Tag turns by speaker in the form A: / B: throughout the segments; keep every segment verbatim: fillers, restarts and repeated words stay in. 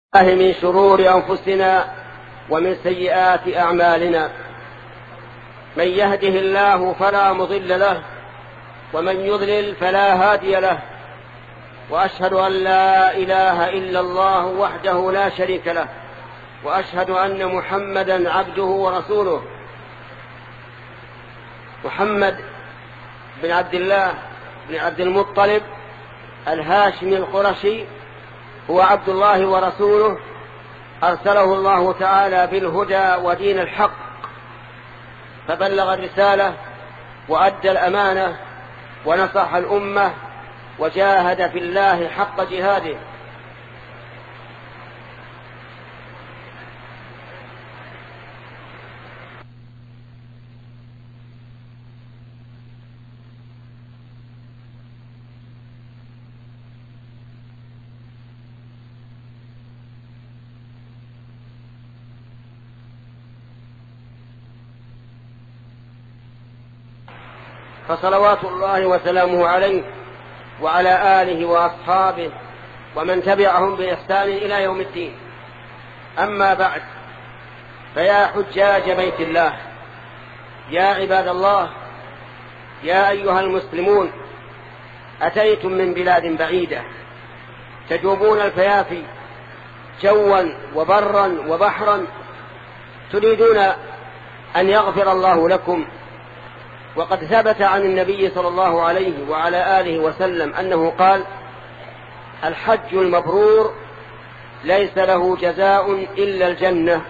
A: الله من شرور أنفسنا ومن سيئات أعمالنا. من يهده الله فلا مضل له ومن يضلل فلا هادي له، وأشهد أن لا إله إلا الله وحده لا شريك له، وأشهد أن محمدا عبده ورسوله. محمد بن عبد الله بن عبد المطلب الهاشمي القرشي هو عبد الله ورسوله، أرسله الله تعالى بالهدى ودين الحق، فبلغ الرسالة وأدى الأمانة ونصح الأمة وجاهد في الله حق جهاده. فصلوات الله وسلامه عليه وعلى آله وأصحابه ومن تبعهم بإحسان إلى يوم الدين. أما بعد، فيا حجاج بيت الله، يا عباد الله، يا أيها المسلمون، أتيتم من بلاد بعيدة تجوبون الفيافي جوا وبرا وبحرا، تريدون أن يغفر الله لكم. وقد ثبت عن النبي صلى الله عليه وعلى آله وسلم أنه قال: الحج المبرور ليس له جزاء إلا الجنة.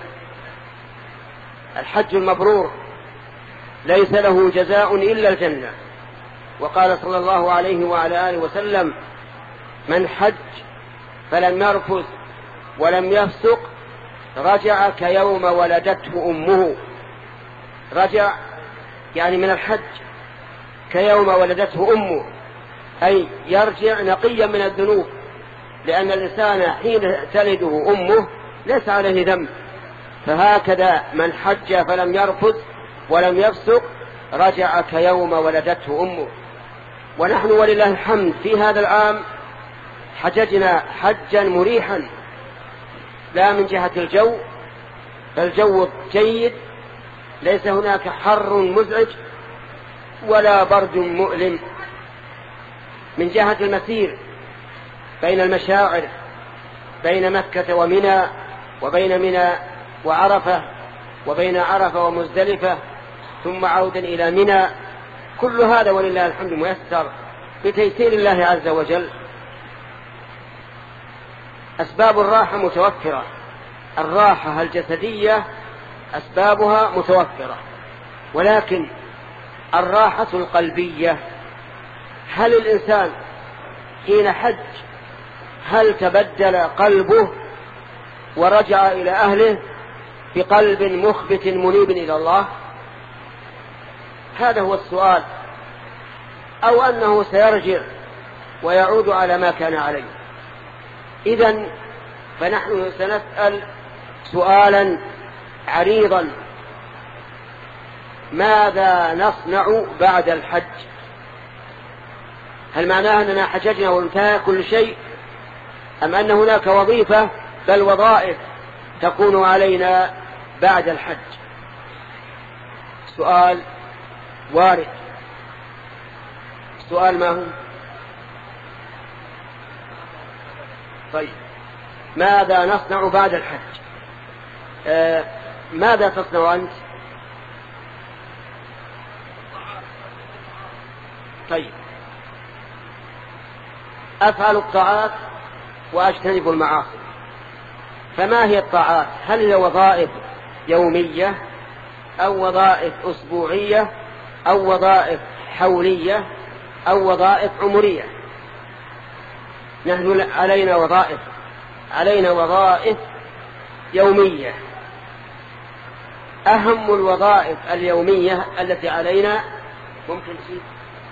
A: الحج المبرور ليس له جزاء إلا الجنة. وقال صلى الله عليه وعلى آله وسلم: من حج فلم يرفث ولم يفسق رجع كيوم ولدته أمه. رجع يعني من الحج كيوم ولدته أمه، أي يرجع نقيا من الذنوب، لأن الإنسان حين تلده أمه ليس عليه ذنب. فهكذا من حج فلم يرفث ولم يفسق رجع كيوم ولدته أمه. ونحن ولله الحمد في هذا العام حججنا حجا مريحا، لا من جهة الجو، فالجو جيد، ليس هناك حر مزعج ولا برد مؤلم. من جهة المسير بين المشاعر، بين مكة ومنى، وبين منى وعرفة، وبين عرفة ومزدلفة، ثم عودا إلى منى، كل هذا ولله الحمد ميسر بتيسير الله عز وجل. أسباب الراحة متوفرة، الراحة الجسدية أسبابها متوفرة، ولكن الراحة القلبية، هل الإنسان حين حج هل تبدل قلبه ورجع إلى أهله بقلب مخبت منيب إلى الله؟ هذا هو السؤال. أو أنه سيرجع ويعود على ما كان عليه؟ إذن فنحن سنسأل سؤالا عريضا: ماذا نصنع بعد الحج؟ هل معناه أننا حججنا وانتهى كل شيء، أم أن هناك وظيفة بل وظائف تكون علينا بعد الحج؟ سؤال وارد. سؤال ما هو؟ طيب، ماذا نصنع بعد الحج؟ آه ماذا تصنع أنت؟ طيب، أفعل الطاعات وأجتنب المعاصي. فما هي الطاعات؟ هل هي وظائف يومية أو وظائف أسبوعية أو وظائف حولية أو وظائف عمرية؟ نحن علينا وظائف علينا وظائف يومية. أهم الوظائف اليومية التي علينا، ممكن تجيب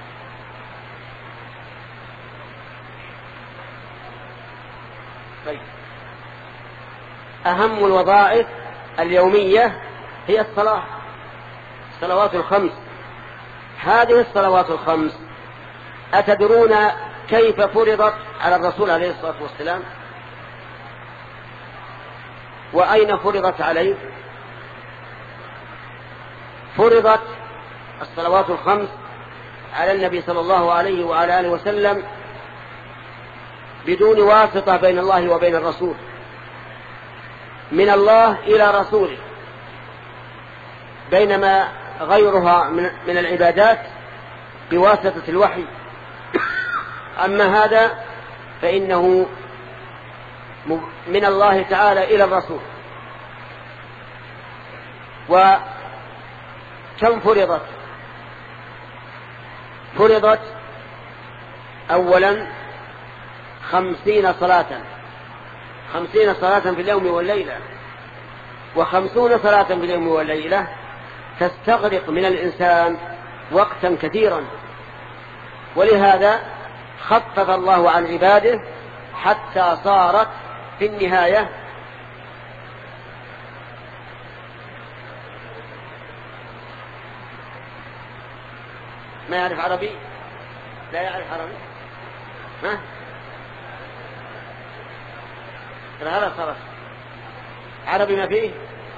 A: طيب. أهم الوظائف اليومية هي الصلاة، الصلوات الخمس. هذه الصلوات الخمس أتدرون كيف فرضت على الرسول عليه الصلاة والسلام؟ وأين فرضت عليه؟ فرضت الصلوات الخمس على النبي صلى الله عليه وعلى آله وسلم بدون واسطة بين الله وبين الرسول، من الله إلى رسوله، بينما غيرها من العبادات بواسطة الوحي. أما هذا فإنه من الله تعالى إلى الرسول. وكم فرضت؟ فرضت أولا خمسين صلاة، خمسين صلاة في اليوم والليلة. وخمسون صلاة في اليوم والليلة تستغرق من الإنسان وقتا كثيرا، ولهذا خفف الله عن عباده حتى صارت في النهاية ما يعرف عربي؟ لا يعرف عربي؟ ها؟ هذا صرف عربي ما فيه؟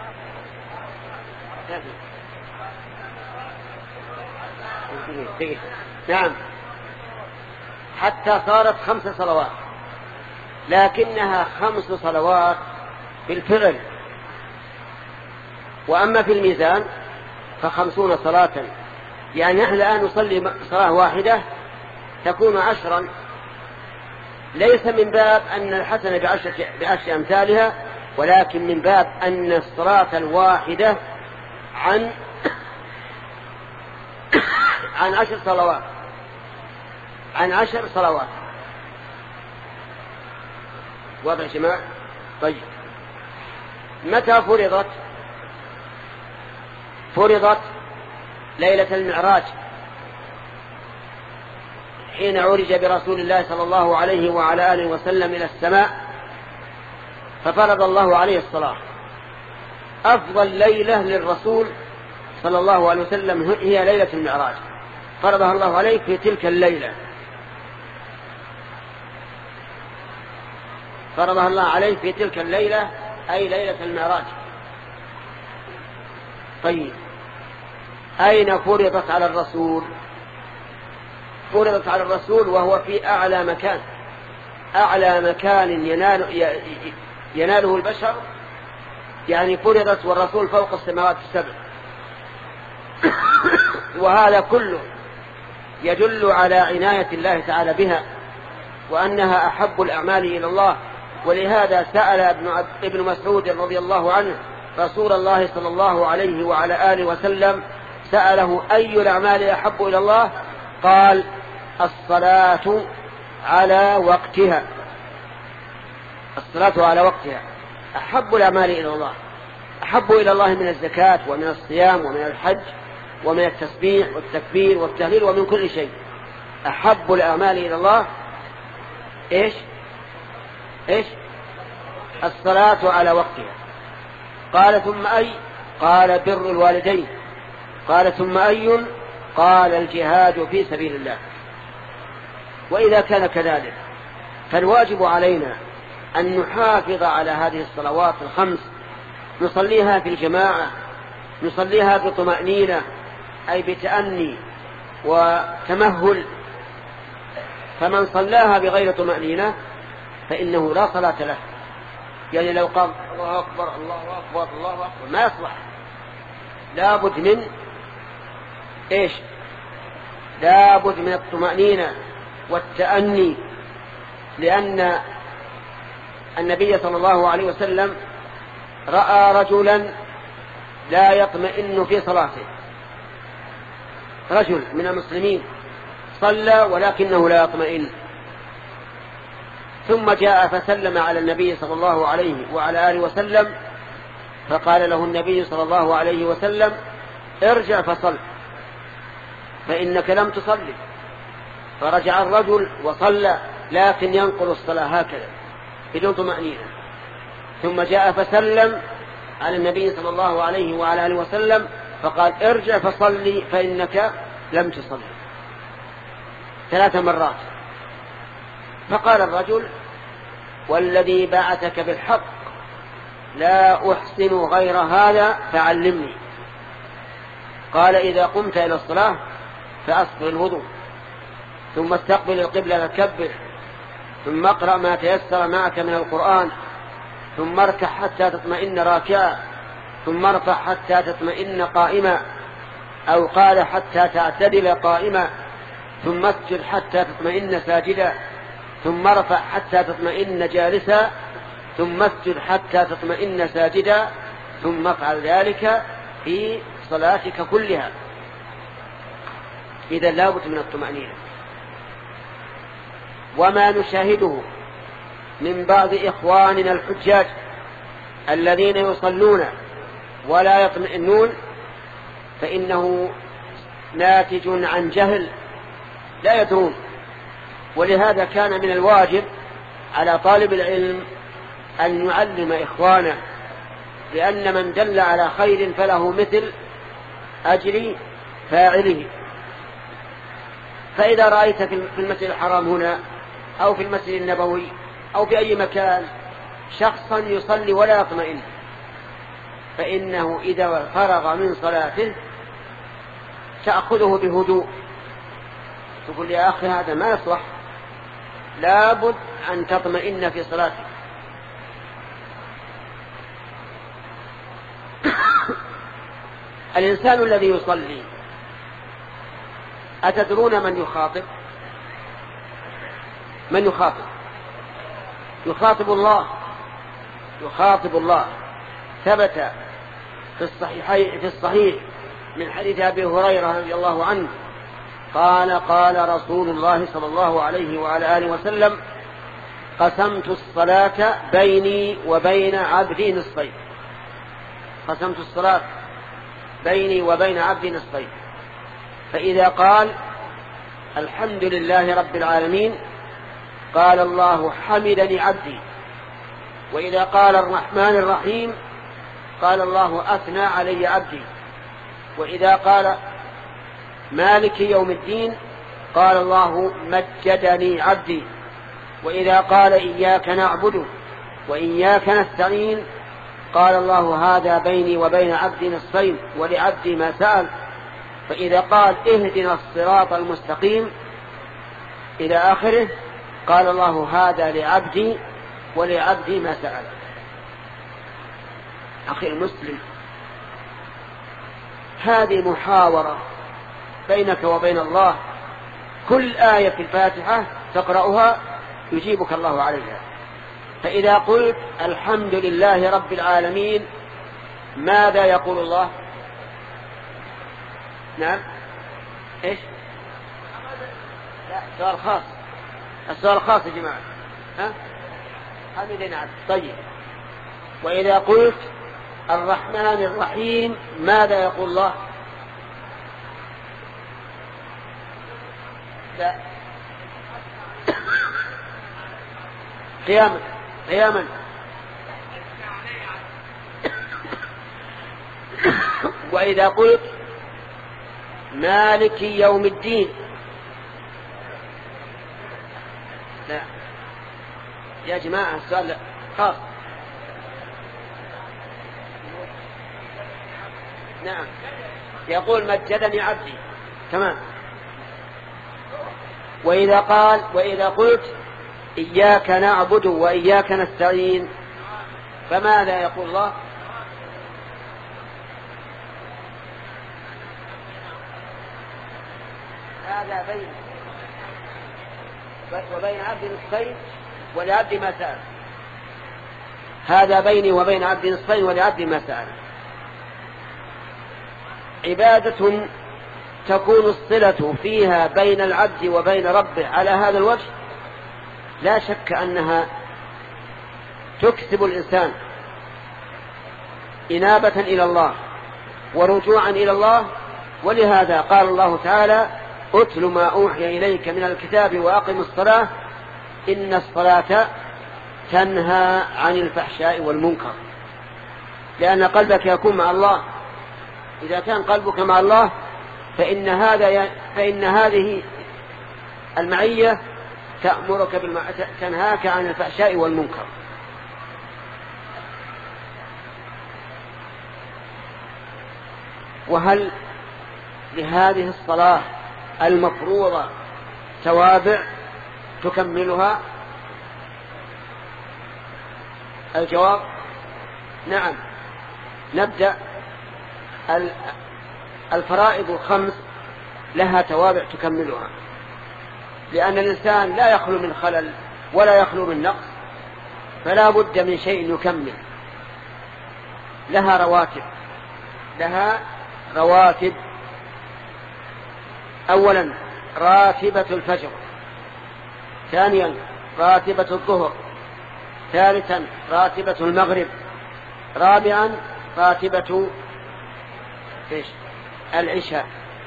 A: نعم، حتى صارت خمس صلوات، لكنها خمس صلوات في الفعل. وأما في الميزان فخمسون صلاة، يعني نحن الآن نصلي صلاة واحدة تكون عشرا، ليس من باب أن الحسنة بعشر, بعشر أمثالها، ولكن من باب أن الصلاة الواحدة عن عن عشر صلوات عن عشر صلوات. واضح يا جماعة؟ طيب، متى فرضت؟ فرضت ليلة المعراج، حين عرج برسول الله صلى الله عليه وعلى آله وسلم إلى السماء، ففرض الله عليه الصلاة. أفضل ليلة للرسول صلى الله عليه وسلم هي ليلة المعراج، فرضها الله عليه في تلك الليلة، فرضها الله عليه في تلك الليلة أي ليلة المعراج. طيب، أين فرضت على الرسول؟ فرضت على الرسول وهو في أعلى مكان، أعلى مكان ينال يناله البشر، يعني فرضت والرسول فوق السماوات السبع. وهذا كله يدل على عناية الله تعالى بها، وأنها أحب الأعمال إلى الله. ولهذا سأل ابن مسعود رضي الله عنه رسول الله صلى الله عليه وعلى آله وسلم، سأله أي الأعمال أحب إلى الله؟ قال الصلاة على وقتها. الصلاة على وقتها أحب الأعمال إلى الله، أحب إلى الله من الزكاة ومن الصيام ومن الحج ومن التسبيح والتكبير والتهليل ومن كل شيء. أحب الأعمال إلى الله إيش؟ إيش؟ الصلاة على وقتها. قال ثم أي؟ قال بر الوالدين. قال ثم أي؟ قال الجهاد في سبيل الله. وإذا كان كذلك فالواجب علينا أن نحافظ على هذه الصلوات الخمس، نصليها في الجماعة، نصليها بطمأنينة أي بتأني وتمهل. فمن صلاها بغير طمأنينة فإنه لا صلاة له، يعني لو قال الله أكبر الله أكبر الله أكبر ما يصلح. لابد من إيش؟ لابد من الطمأنينة والتأني، لأن النبي صلى الله عليه وسلم رأى رجلا لا يطمئن في صلاته، رجل من المسلمين صلى ولكنه لا يطمئن، ثم جاء فسلم على النبي صلى الله عليه وعلى آله وسلم، فقال له النبي صلى الله عليه وسلم ارجع فصل فإنك لم تصلي. فرجع الرجل وصلى، لكن ينقل الصلاة هكذا بدون طمأنينة. ثم جاء فسلم على النبي صلى الله عليه وعلى آله وسلم فقال ارجع فصلي فإنك لم تصلي، ثلاث مرات. فقال الرجل والذي بعثك بالحق لا أحسن غير هذا فعلمني. قال إذا قمت إلى الصلاة فأسبغ الوضوء، ثم استقبل القبلة فكبر، ثم اقرأ ما تيسر معك من القرآن، ثم اركع حتى تطمئن راكعا، ثم ارفع حتى تطمئن قائما، أو قال حتى تعتدل قائما، ثم اسجد حتى تطمئن ساجدا، ثم ارفع حتى تطمئن جالسا، ثم اسجد حتى تطمئن ساجدا، ثم افعل ذلك في صلاتك كلها. إذا لا بد من الطمأنينة. وما نشاهده من بعض إخواننا الحجاج الذين يصلون ولا يطمئنون فإنه ناتج عن جهل لا يدرون. ولهذا كان من الواجب على طالب العلم أن يعلم إخوانه، لأن من دل على خير فله مثل أجر فاعله. فإذا رأيت في المسجد الحرام هنا أو في المسجد النبوي أو في أي مكان شخصا يصلي ولا يطمئن، فإنه إذا فرغ من صلاته تأخذه بهدوء، تقول يا أخي هذا ما يصلح، لابد أن تطمئن في صلاتك. الإنسان الذي يصلي أتدرون من يخاطب؟ من يخاطب؟ يخاطب الله، يخاطب الله. ثبت في الصحيح في الصحيح من حديث أبي هريرة رضي الله عنه قال قال رسول الله صلى الله عليه وعلى آله وسلم: قسمت الصلاة بيني وبين عبدي نصفين. قسمت الصلاة بيني وبين عبدي نصفين، فإذا قال الحمد لله رب العالمين قال الله حمدني عبدي، وإذا قال الرحمن الرحيم قال الله أثنى علي عبدي، وإذا قال مالك يوم الدين قال الله مجدني عبدي، وإذا قال إياك نعبد وإياك نستعين قال الله هذا بيني وبين عبدي نصفين ولعبدي ما سأل، فإذا قال اهدنا الصراط المستقيم إلى آخره قال الله هذا لعبدي ولعبدي ما سأل. أخي المسلم، هذه محاورة بينك وبين الله، كل آية في الفاتحة تقرأها يجيبك الله عليها. فإذا قلت الحمد لله رب العالمين ماذا يقول الله؟ نعم إيش؟ لا، سؤال خاص، السؤال خاص يا جماعة. ها؟ حمدنا عبد. طيب، وإذا قلت الرحمن الرحيم ماذا يقول الله؟ لا، قياما قياما. وإذا قلت مالك يوم الدين، لا يا جماعة السؤال خاص. نعم، يقول مجدني عبدي، تمام. وإذا قال وإذا قلت إياك نعبد وإياك نستعين فماذا يقول الله؟ هذا بين وبين عبد نصفين ولعبد ما سأل. هذا بيني وبين عبد نصفين ولعبد ما سأل. عبادة تكون الصلة فيها بين العبد وبين ربه على هذا الوجه لا شك أنها تكسب الإنسان إنابة إلى الله ورجوعا إلى الله. ولهذا قال الله تعالى: أتل ما أوحي إليك من الكتاب وأقم الصلاة إن الصلاة تنهى عن الفحشاء والمنكر. لأن قلبك يكون مع الله. إذا كان قلبك مع الله فإن هذا فإن هذه المعية تأمرك بالمع... تنهاك عن الفحشاء والمنكر. وهل لهذه الصلاة المفروضة توابع تكملها؟ الجواب نعم. نبدأ. الفرائض الخمس لها توابع تكملها، لأن الإنسان لا يخلو من خلل ولا يخلو من نقص، فلا بد من شيء يكمل. لها رواتب لها رواتب أولا راتبة الفجر، ثانيا راتبة الظهر، ثالثا راتبة المغرب، رابعا راتبة إيش؟ العشاء.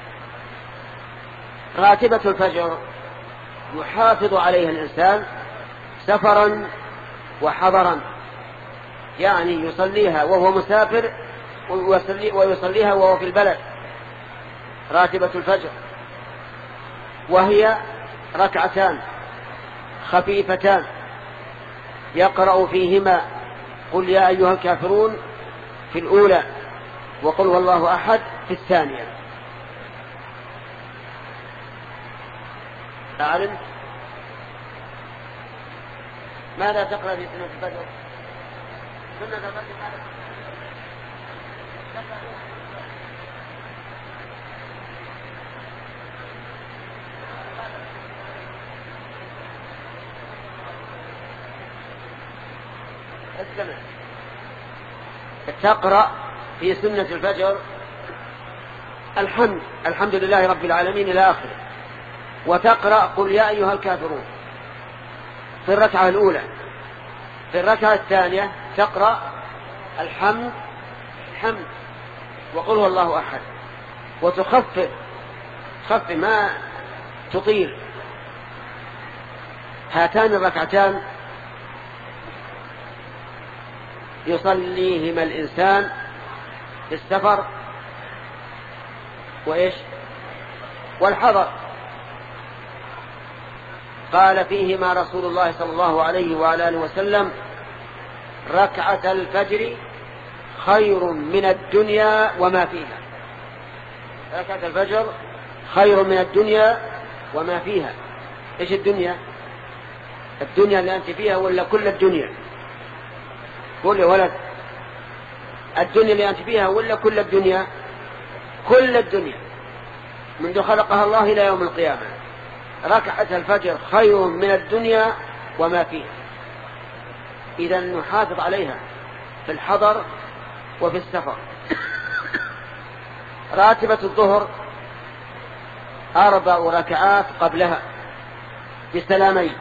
A: راتبة الفجر يحافظ عليها الإنسان سفرا وحضرا، يعني يصليها وهو مسافر ويصليها وهو في البلد. راتبة الفجر وهي ركعتان خفيفتان يقرأ فيهما قل يا أيها الكافرون في الأولى وقل والله أحد في الثانية. أعلم ماذا تقرأ في سنة الفجر؟ سنة الفجر ماذا تقرأ في سنة الفجر؟ الحمد الحمد لله رب العالمين إلى آخره. وتقرأ قل يا أيها الكافرون في الركعة الأولى. في الركعة الثانية تقرأ الحمد الحمد وقل هو الله أحد، وتخفف خف ما تطيل. هاتان الركعتان يصليهما الإنسان في السفر وإيش والحضر. قال فيهما رسول الله صلى الله عليه وعلى آله وسلم ركعة الفجر خير من الدنيا وما فيها. ركعة الفجر خير من الدنيا وما فيها. إيش الدنيا؟ الدنيا اللي أنت فيها ولا كل الدنيا؟ قول يا ولد، الدنيا اللي أنت فيها ولا كل الدنيا؟ كل الدنيا منذ خلقها الله إلى يوم القيامة. ركعة الفجر خير من الدنيا وما فيها. إذا نحافظ عليها في الحضر وفي السفر. راتبة الظهر أربع ركعات قبلها بسلامين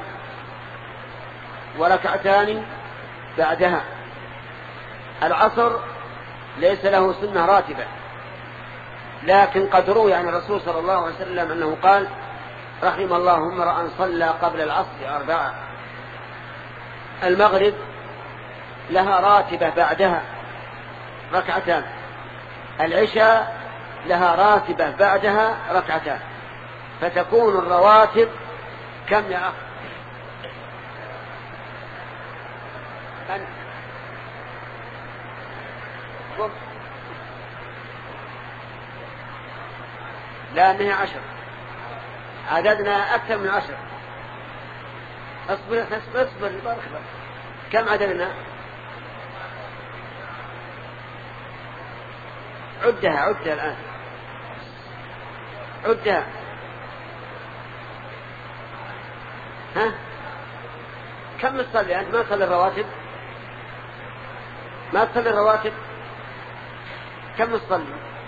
A: وركعتان بعدها. العصر ليس له سنة راتبة، لكن قد روي عن الرسول صلى الله عليه وسلم أنه قال رحم الله امرأ صلى قبل العصر أربعة. المغرب لها راتبة بعدها ركعتان. العشاء لها راتبة بعدها ركعتان. فتكون الرواتب كم يا أخ؟ لا أنها عشر، عددنا أكثر من عشر. أصبر أصبر أصبر أصبر. كم عددنا؟ عدها عدها الآن عدها. ها كم تصلي أنت؟ ما تصلي الرواتب؟ ما تصلي الرواتب؟ كم تصلي؟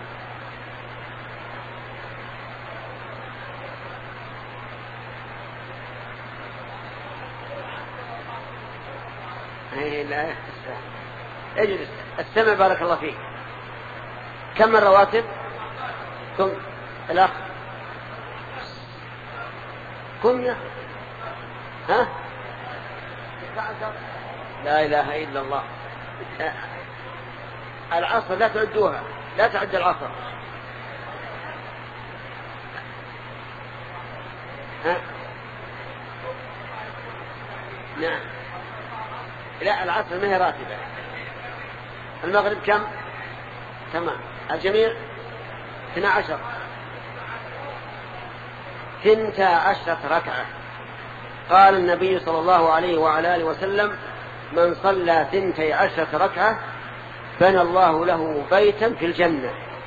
A: لا اجلس استمع بارك الله فيك. كم الرواتب؟ كم الأخ؟ كم يا ها؟ لا إله إلا الله. العصر لا تعدوها، لا تعد العصر. ها؟ نعم. لا العصر ما هي راتبة. المغرب كم؟ تمام. الجميع اثنا عشر ثنتا عشرة ركعة. قال النبي صلى الله عليه وعلى آله وسلم: من صلى ثنتي عشرة ركعة بنى الله له بيتا في الجنة.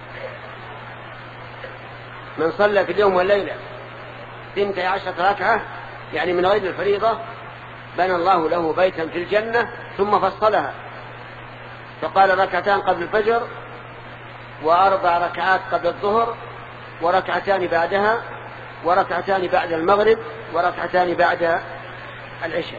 A: من صلى في اليوم والليلة ثنتي عشرة ركعة يعني من غير الفريضة بنى الله له بيتا في الجنة، ثم فصلها فقال: ركعتان قبل الفجر، وأربع ركعات قبل الظهر، وركعتان بعدها، وركعتان بعد المغرب، وركعتان بعد العشاء.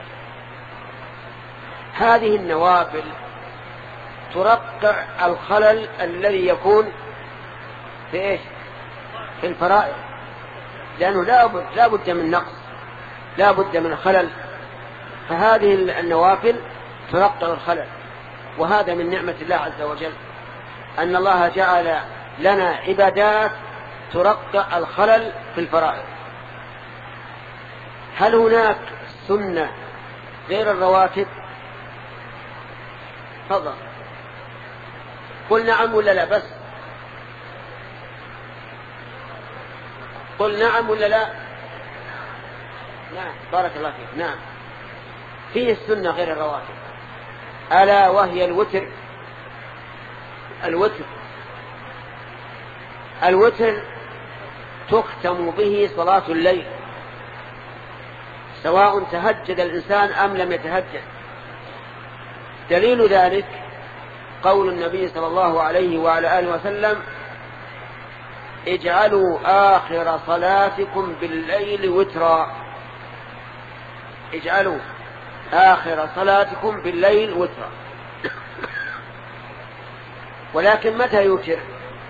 A: هذه النوافل ترقع الخلل الذي يكون في إيش؟ في الفرائض، لأنه لا بد من نقص، لا بد من خلل، فهذه النوافل ترقع الخلل. وهذا من نعمة الله عز وجل، أن الله جعل لنا عبادات ترقع الخلل في الفرائض. هل هناك سنة غير الرواتب؟ تفضل. قل نعم ولا لا؟ بس قل نعم ولا لا؟ نعم، بارك الله فيك. نعم، فيه السنة غير الرواتب، ألا وهي الوتر. الوتر الوتر تختم به صلاة الليل، سواء تهجد الإنسان أم لم يتهجد. دليل ذلك قول النبي صلى الله عليه وعلى آله وسلم: اجعلوا آخر صلاتكم بالليل وترا. اجعلوا آخر صلاتكم بالليل وترا. ولكن متى يوتر؟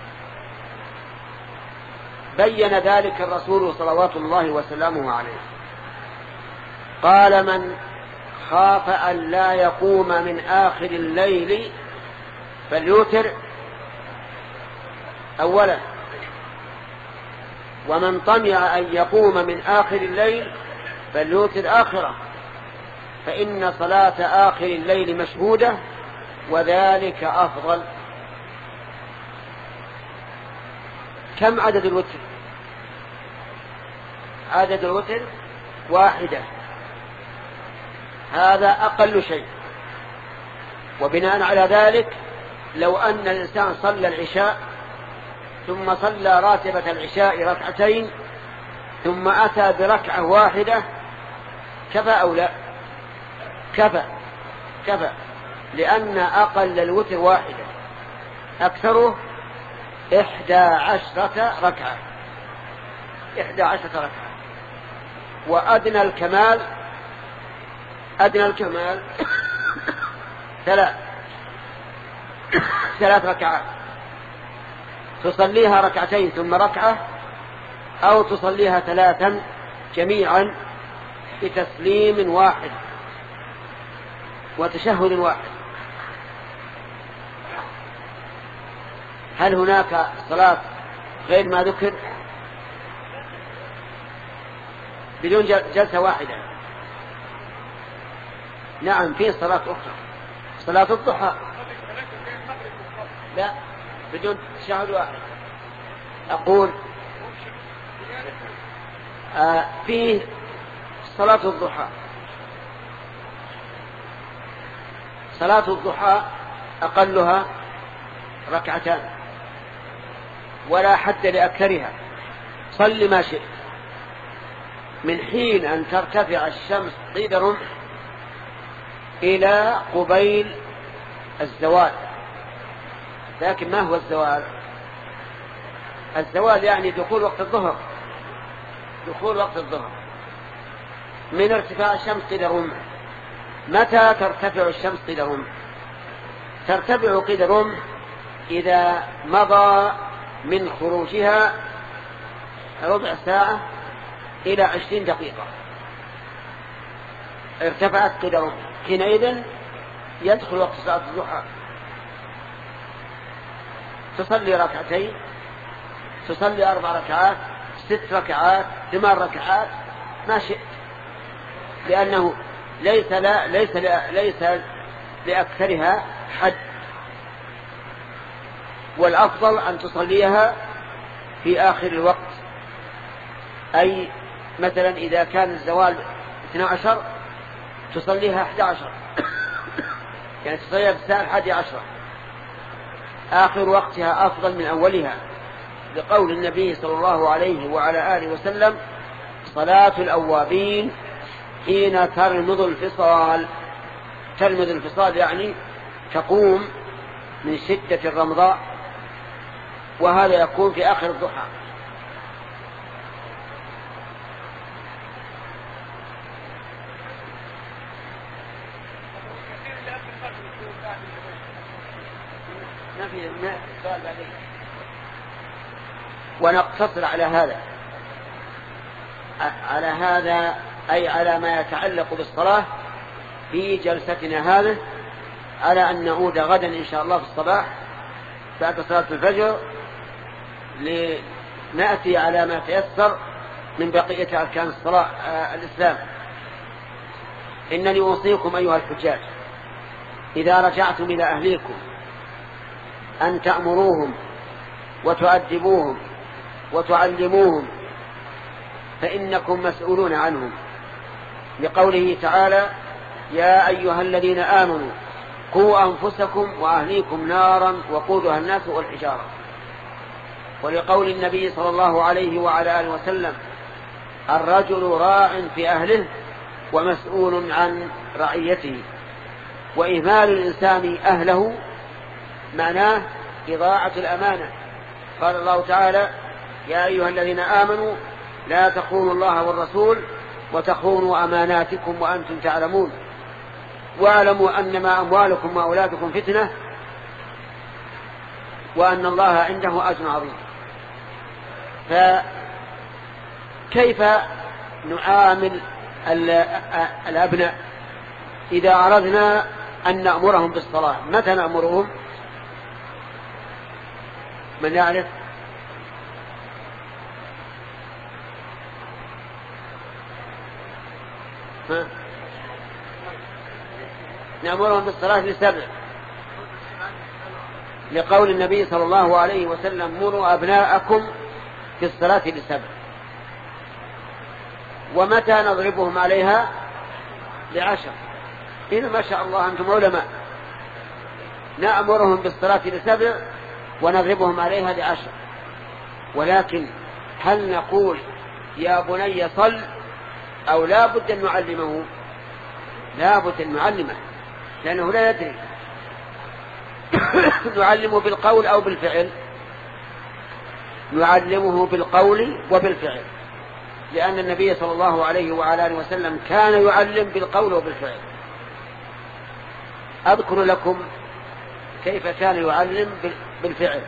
A: بين ذلك الرسول صلوات الله وسلامه عليه، قال: من خاف أن لا يقوم من آخر الليل فليوتر أولا، ومن طمع أن يقوم من آخر الليل فليوتر آخره، فإن صلاة آخر الليل مشهودة وذلك أفضل. كم عدد الوتر؟ عدد الوتر واحدة، هذا أقل شيء. وبناء على ذلك لو أن الإنسان صلى العشاء ثم صلى راتبة العشاء ركعتين ثم أتى بركعة واحدة كفى أو لا؟ كفى كفى لأن أقل الوتر واحدة، أكثره إحدى عشرة ركعة إحدى عشرة ركعة وأدنى الكمال أدنى الكمال ثلاث ثلاث ركعات، تصليها ركعتين ثم ركعة، أو تصليها ثلاثا جميعا بتسليم واحد وتشهد واحد. هل هناك صلاة غير ما ذكر بدون جلسة واحدة؟ نعم، في صلاة أخرى، صلاة الضحى لا بدون تشهد واحد. أقول آه فيه صلاة الضحى. صلاة الضحى أقلها ركعتان ولا حد لأكثرها، صل ما شئت من حين أن ترتفع الشمس قيد رمح إلى قبيل الزوال. لكن ما هو الزوال؟ الزوال يعني دخول وقت الظهر، دخول وقت الظهر من ارتفاع الشمس قيد رمح. متى ترتفع الشمس قيد رمح؟ ترتفع قيد رمح إذا مضى من خروجها ربع ساعة إلى عشرين دقيقة، ارتفعت قيد رمح، حينئذ يدخل وقت صلاة الضحى. تصلي ركعتين، تصلي أربع ركعات، ست ركعات، ثمان ركعات، ما شئت، لأنه ليس لا ليس لا ليس لأكثرها حد. والأفضل أن تصليها في آخر الوقت، أي مثلا إذا كان الزوال اثنى عشر تصليها أحد عشر يعني تصليها في الساعة الحادية عشر، آخر وقتها أفضل من أولها، لقول النبي صلى الله عليه وعلى آله وسلم: صلاة الأوابين حين ترمض الفصال. ترمض الفصال يعني تقوم من شدة الرمضاء، وهذا يكون في آخر الضحى. ما في سؤال بعدين. ونقتصر على هذا على هذا أي على ما يتعلق بالصلاة في جلستنا هذه، على أن نعود غدا إن شاء الله في الصباح بعد صلاة الفجر لنأتي على ما تيسر من بقية أركان الصلاة آه الإسلام. إنني أوصيكم أيها الحجاج إذا رجعتم إلى أهليكم أن تأمروهم وتؤدبوهم وتعلموهم، فإنكم مسؤولون عنهم، لقوله تعالى: يا أيها الذين آمنوا قوا أنفسكم وأهليكم نارا وقودها الناس والحجارة، ولقول النبي صلى الله عليه وعلى آله وسلم: الرجل راع في أهله ومسؤول عن رعيته. وإهمال الإنسان أهله معناه إضاعة الأمانة. قال الله تعالى: يا أيها الذين آمنوا لا تخونوا الله والرسول وتخونوا أماناتكم وأنتم تعلمون واعلموا أنما أموالكم وأولادكم فتنة وأن الله عنده أجر عظيم. فكيف نعامل الأبناء إذا أردنا أن نأمرهم بالصلاة؟ متى نأمرهم؟ من يعرف؟ ها؟ نأمرهم بالصلاة لسبع، لقول النبي صلى الله عليه وسلم: مروا أبناءكم في الصلاة لسبع. ومتى نضربهم عليها؟ لعشر. إن ما شاء الله أنتم علماء. نأمرهم بالصلاة لسبع ونضربهم عليها لعشر. ولكن هل نقول يا بني صل، أو لا بد أن نعلمه؟ لا بد أن نعلمه، لأنه لا يدري. نعلمه بالقول أو بالفعل؟ نعلمه بالقول وبالفعل، لأن النبي صلى الله عليه وعلى آله وسلم كان يعلم بالقول وبالفعل. أذكر لكم كيف كان يعلم بالفعل.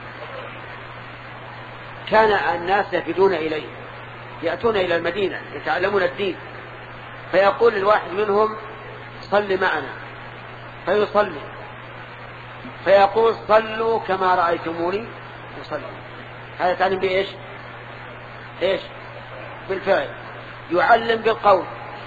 A: كان الناس يفدون إليه، يأتون إلى المدينة يتعلمون الدين، فيقول الواحد منهم: صل معنا، فيصلي، فيقول: صلوا كما رأيتموني يصلي. هذا تعلم بإيش؟ إيش؟ بالفعل. يعلم بالقول،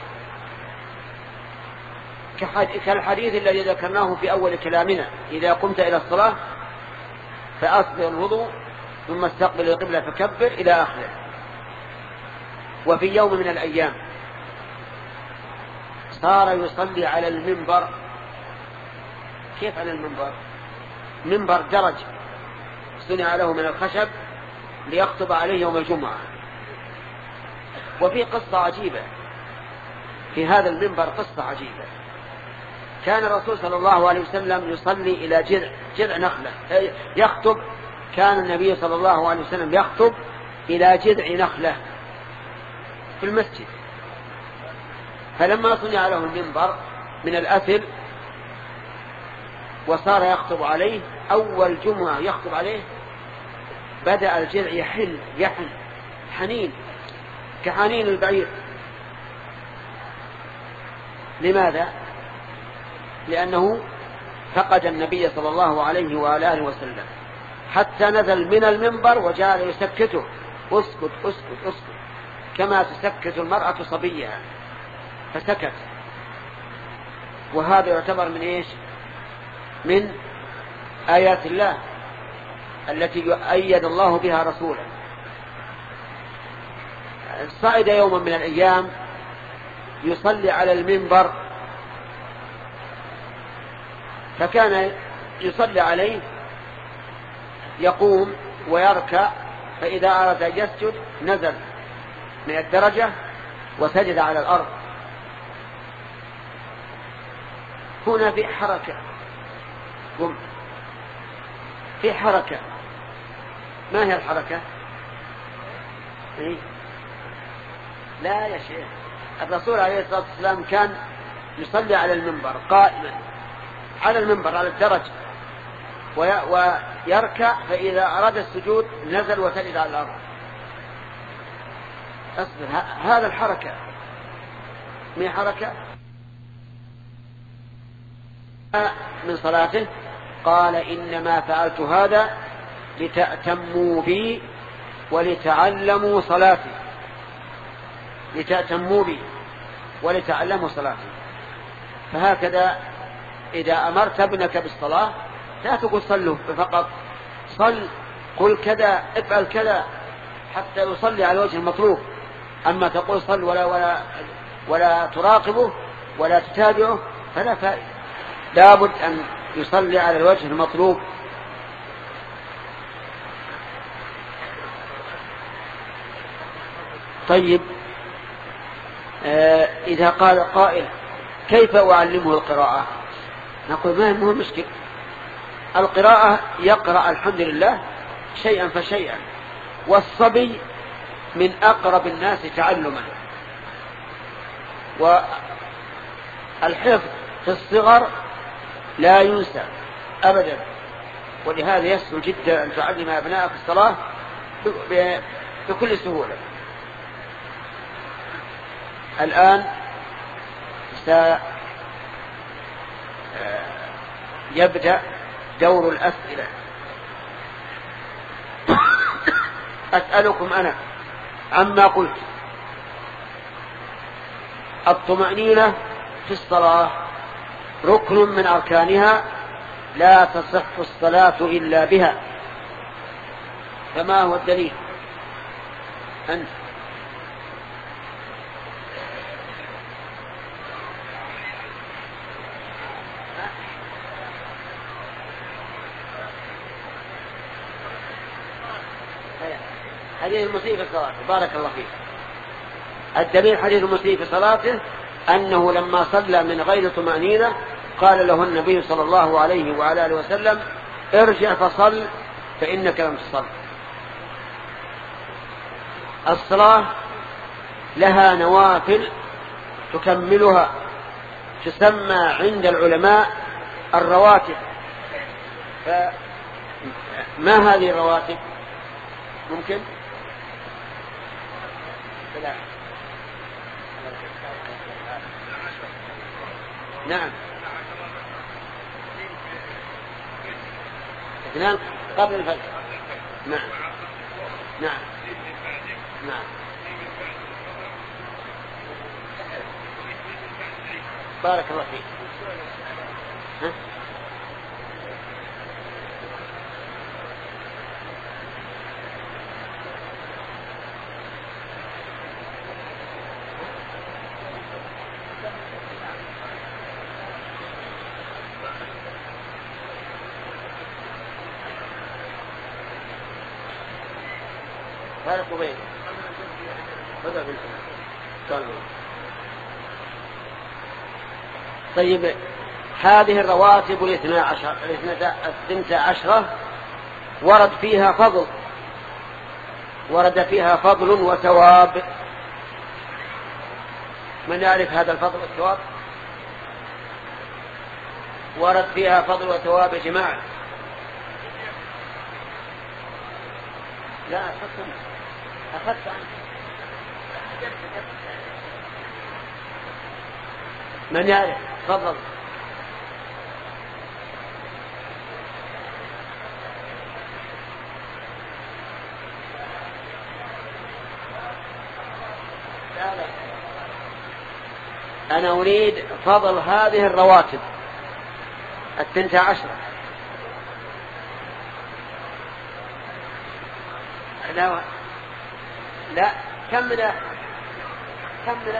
A: كالحديث الذي ذكرناه في أول كلامنا: إذا قمت إلى الصلاة فأصبغ الوضوء ثم استقبل القبلة فكبر إلى آخره. وفي يوم من الأيام صار يصلي على المنبر. كيف على المنبر؟ منبر درج صنع له من الخشب ليخطب عليه يوم الجمعة. وفي قصة عجيبة في هذا المنبر، قصة عجيبة. كان الرسول صلى الله عليه وسلم يصلي إلى جذع جذع نخلة يخطب. كان النبي صلى الله عليه وسلم يخطب إلى جذع نخلة في المسجد. فلما صنع له المنبر من الأثل وصار يخطب عليه، أول جمعة يخطب عليه بدأ الجذع يحن يحن حنين كحنين البعير. لماذا؟ لأنه فقد النبي صلى الله عليه وآله وسلم، حتى نزل من المنبر وجعل يسكته: اسكت اسكت اسكت، كما تسكت المرأة صبيها، فسكت. وهذا يعتبر من إيش؟ من آيات الله التي أيد الله بها رسوله. صعد يوما من الأيام يصلي على المنبر، فكان يصلي عليه يقوم ويركع، فإذا أراد أن يسجد نزل من الدرجة وسجد على الأرض. هنا في حركة، قم في حركة. ما هي الحركة؟ إيه؟ لا يا شيخ، الرسول عليه الصلاة والسلام كان يصلي على المنبر قائما على المنبر على الدرجة ويركع، فإذا أراد السجود نزل وسجد على الأرض. أصبر، هذا الحركة من حركة من صلاته. قال إنما فعلت هذا لتأتموا بي ولتعلموا صلاتي، لتأتموا بي ولتعلموا صلاتي. فهكذا إذا أمرت ابنك بالصلاة لا تقول صلوا فقط، صل، قل كذا، افعل كذا حتى يصلي على وجه المطلوب. أما تقول صل ولا, ولا, ولا تراقبه ولا تتابعه فلا فائدة. لابد أن يصلي على الوجه المطلوب. طيب، آه إذا قال قائل كيف أعلمه القراءة؟ نقول ما هو مشكل، القراءة يقرأ الحمد لله شيئا فشيئا، والصبي من أقرب الناس تعلما، والحفظ في الصغر لا ينسى أبدا، ولهذا يسهل جدا أن تعلم أبنائك الصلاة بكل سهولة. الآن سيبدأ دور الأسئلة. أسألكم أنا عما قلت. الطمأنينة في الصلاة ركن من أركانها، لا تصح الصلاة إلا بها، فما هو الدليل؟ أنت حديث المسيء في صلاته، بارك الله فيك. الدليل حديث المسيء في صلاته أنه لما صلى من غير طمأنينة قال له النبي صلى الله عليه وعلى آله وسلم ارجع فصل فإنك لم تصل. الصلاة لها نوافل تكملها تسمى عند العلماء الرواتب. فما هذه الرواتب؟ ممكن لا. نعم، اثنان قبل الفجر. نعم نعم نعم بارك الله فيك. ها؟ فرق بين هذا بالكلام. طيب، هذه الرواتب الاثنى عشر الثنتى عشرة ورد فيها فضل، ورد فيها فضل وثواب. من يعرف هذا الفضل والثواب؟ ورد فيها فضل وثواب يا جماعة. لا أخذت أخذت عنه. من يعرف؟ تفضل. أنا أريد فضل هذه الرواتب الثنتى عشرة. لا لا كمل يا كمل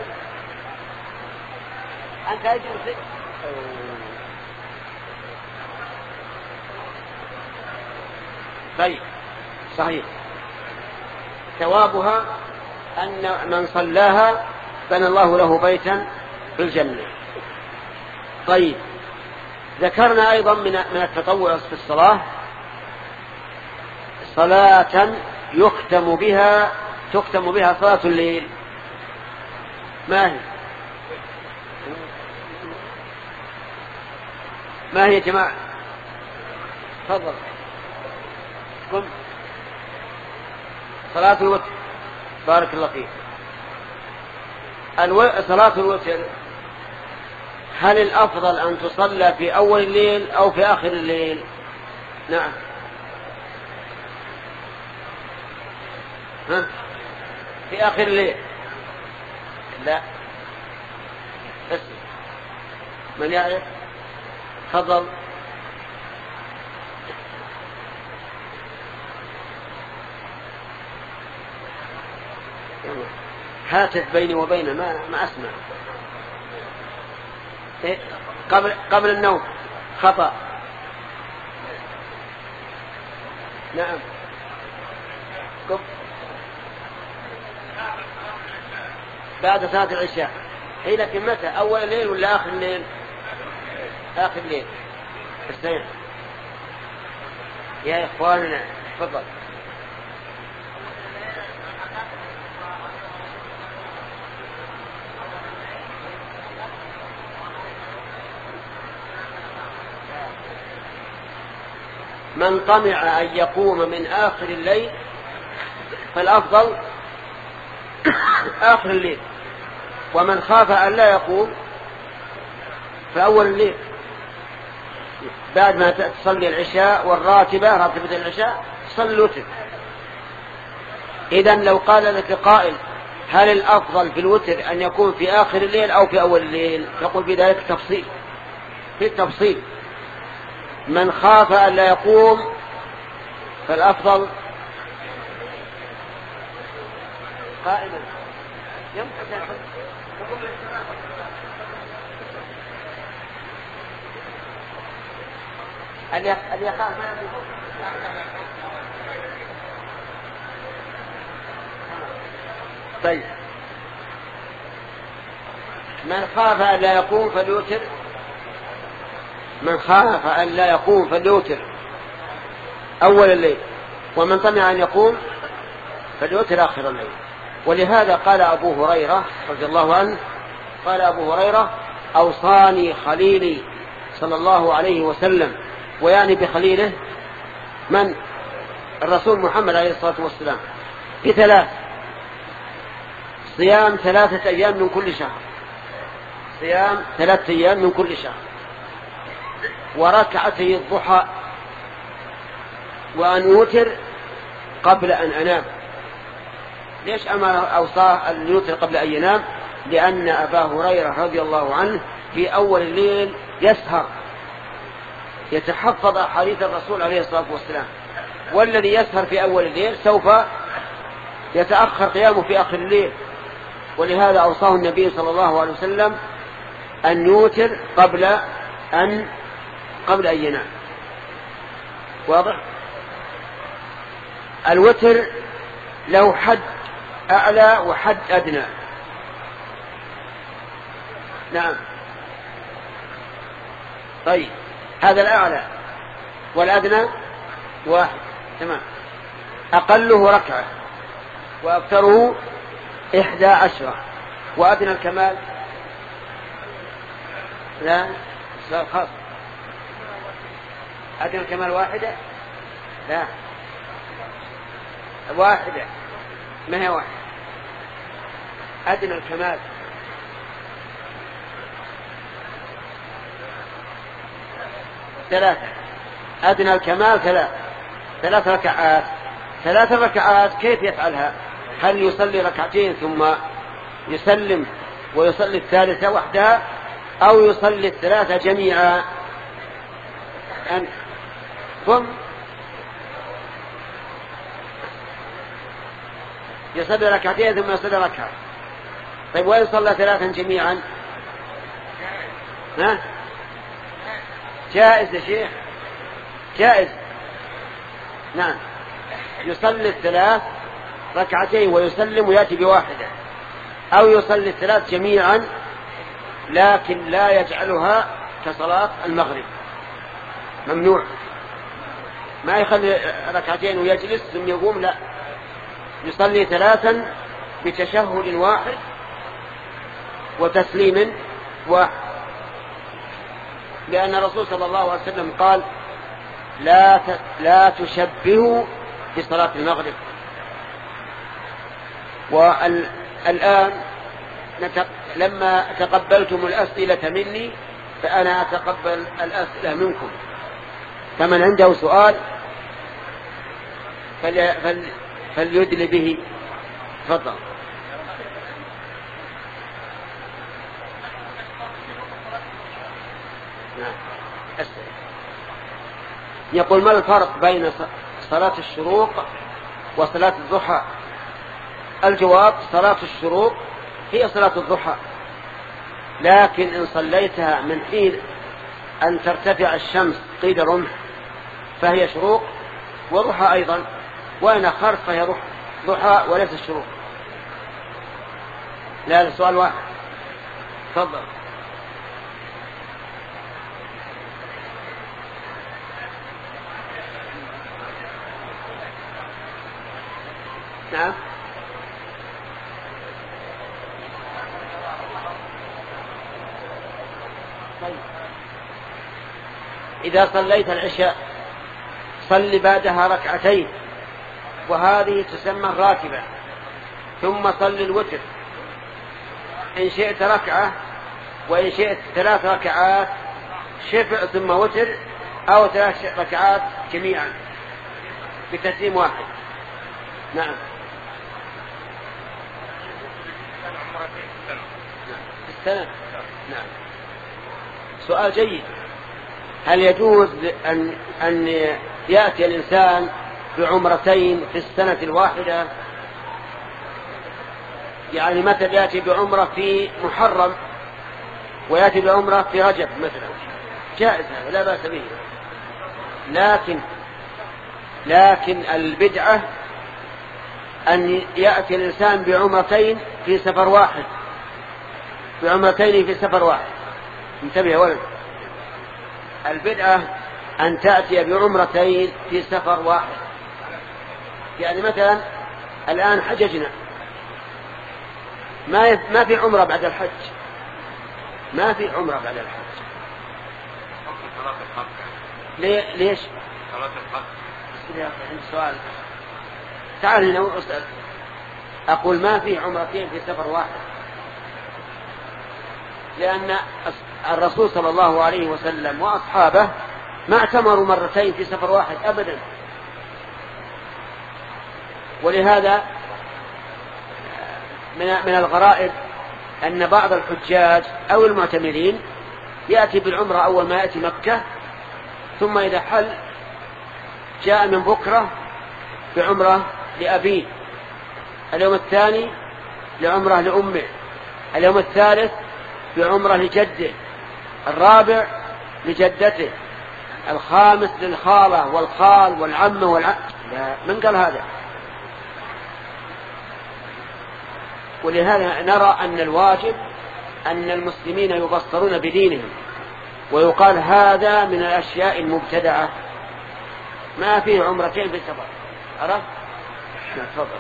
A: أنت أجل طيب صحيح. ثوابها أن من صلاها بنى الله له بيتا في الجنة. طيب ذكرنا أيضا من من التطوع في الصلاة صلاة يختم بها تختم بها صلاة الليل. ما هي ما هي جماعة؟ تفضل. قم. صلاة الوتر. بارك الله فيك. الو... صلاة الوتر هل الأفضل أن تصلى في أول الليل أو في آخر الليل؟ نعم. ها؟ في آخر الليل. لا بس من يعرف؟ تفضل. هاتف بيني وبينه ما ما أسمع. إيه؟ قبل قبل النوم خطأ. نعم. قم. بعد صلاة العشاء. هي لكن متى؟ أول الليل ولا آخر الليل؟ آخر الليل. استريح يا إخواننا. تفضل. من طمع أن يقوم من آخر الليل فالأفضل آخر الليل، ومن خاف أن لا يقوم فأول الليل بعد ما تصلي العشاء والراتبة راتبة العشاء تصلي الوتر. إذن لو قال لك قائل هل الأفضل في الوتر أن يكون في آخر الليل أو في أول الليل؟ تقول بذلك تفصيل في التفصيل. من خاف أن لا يقوم فالأفضل قائما. اللي يخاف ما يقوم. طيب من خاف أن لا يقوم فليوتر. من خاف أن لا يقوم فليوتر أول الليل، ومن طمع أن يقوم فليوتر آخر الليل. ولهذا قال أبو هريرة رضي الله عنه قال أبو هريرة أوصاني خليلي صلى الله عليه وسلم، ويعني بخليله من؟ الرسول محمد عليه الصلاة والسلام، بثلاث: صيام ثلاثة أيام من كل شهر، صيام ثلاثة أيام من كل شهر، وركعتي الضحى، وأن يوتر قبل أن أنام. ليش أمر أوصاه أن يوتر قبل أن ينام؟ لأن أبا هريرة رضي الله عنه في أول الليل يسهر يتحفظ أحاديث الرسول عليه الصلاة والسلام، والذي يسهر في أول الليل سوف يتأخر قيامه في آخر الليل. ولهذا أوصاه النبي صلى الله عليه وسلم أن يوتر قبل أن قبل أن ينام. واضح؟ الوتر له حد أعلى وحد أدنى. نعم. طيب هذا الأعلى، والأدنى واحد. تمام. أقله ركعة وأكثره إحدى عشرة، وأدنى الكمال لا لا خاص. أدنى الكمال واحدة؟ لا واحدة، ما هي واحدة. أدنى الكمال ثلاثة. أدنى الكمال ثلاثة، ثلاث ركعات. ثلاث ركعات كيف يفعلها؟ هل يصلي ركعتين ثم يسلم ويصلي الثالثة وحدها، أو يصلي الثلاثة جميعا؟ أن ثم يصلي ركعتين ثم يصلي ركعة. طيب وإن صلى ثلاثا جميعا؟ ها؟ جائز يا شيخ، جائز. نعم، يصلي الثلاث ركعتين ويسلم ويأتي بواحدة، أو يصلي الثلاث جميعا لكن لا يجعلها كصلاة المغرب، ممنوع. ما يخلي ركعتين ويجلس ثم يقوم، لا، يصلي ثلاثا بتشهد واحد وتسليم واحد، لأن الرسول صلى الله عليه وسلم قال لا لا تشبهوا في صلاة المغرب. والآن لما تقبلتم الأسئلة مني فأنا أتقبل الأسئلة منكم، فمن عنده سؤال فليدل به. تفضل. يقول ما الفرق بين صلاة الشروق وصلاة الضحى؟ الجواب صلاة الشروق هي صلاة الضحى، لكن إن صليتها من حين أن ترتفع الشمس قيد رمح فهي شروق وضحى أيضا، وإن أخرت فهي ضحى وليس الشروق. لا، هذا سؤال واحد. تفضل. نعم. إذا صليت العشاء صل بعدها ركعتين، وهذه تسمى الراتبة، ثم صل الوتر إن شئت ركعة، وإن شئت ثلاث ركعات شفع ثم وتر، أو ثلاث ركعات جميعا بتسليم واحد. نعم. السنة. نعم. سؤال جيد. هل يجوز أن أن يأتي الإنسان بعمرتين في السنة الواحدة؟ يعني مثلا يأتي بعمرة في محرم ويأتي بعمرة في رجب مثلا، جائز هذا، لا بأس به. لكن لكن البدعة أن يأتي الإنسان بعمرتين في سفر واحد، بعمرتين في سفر واحد. انتبه يا ولد، البدعة أن تأتي بعمرتين في سفر واحد. يعني مثلا الآن حججنا، ما ما في عمرة بعد الحج، ما في عمرة بعد الحج. ليه ليش؟ صلاة الحج. عندي سؤال، تعال هنا واسأل. أقول ما في عمرتين في سفر واحد، لأن الرسول صلى الله عليه وسلم وأصحابه ما اعتمروا مرتين في سفر واحد أبدا. ولهذا من من الغرائب أن بعض الحجاج أو المعتمرين يأتي بالعمرة أول ما يأتي مكة، ثم إذا حل جاء من بكرة بعمرة لأبيه، اليوم الثاني لعمرة لأمه، اليوم الثالث بعمرة لجده، الرابع لجدته، الخامس للخالة والخال والعم والعم. من قال هذا؟ ولهذا نرى أن الواجب أن المسلمين يبصرون بدينهم، ويقال هذا من الأشياء المبتدعة، ما فيه عمرتين في السفر. عرفت؟ تفضل.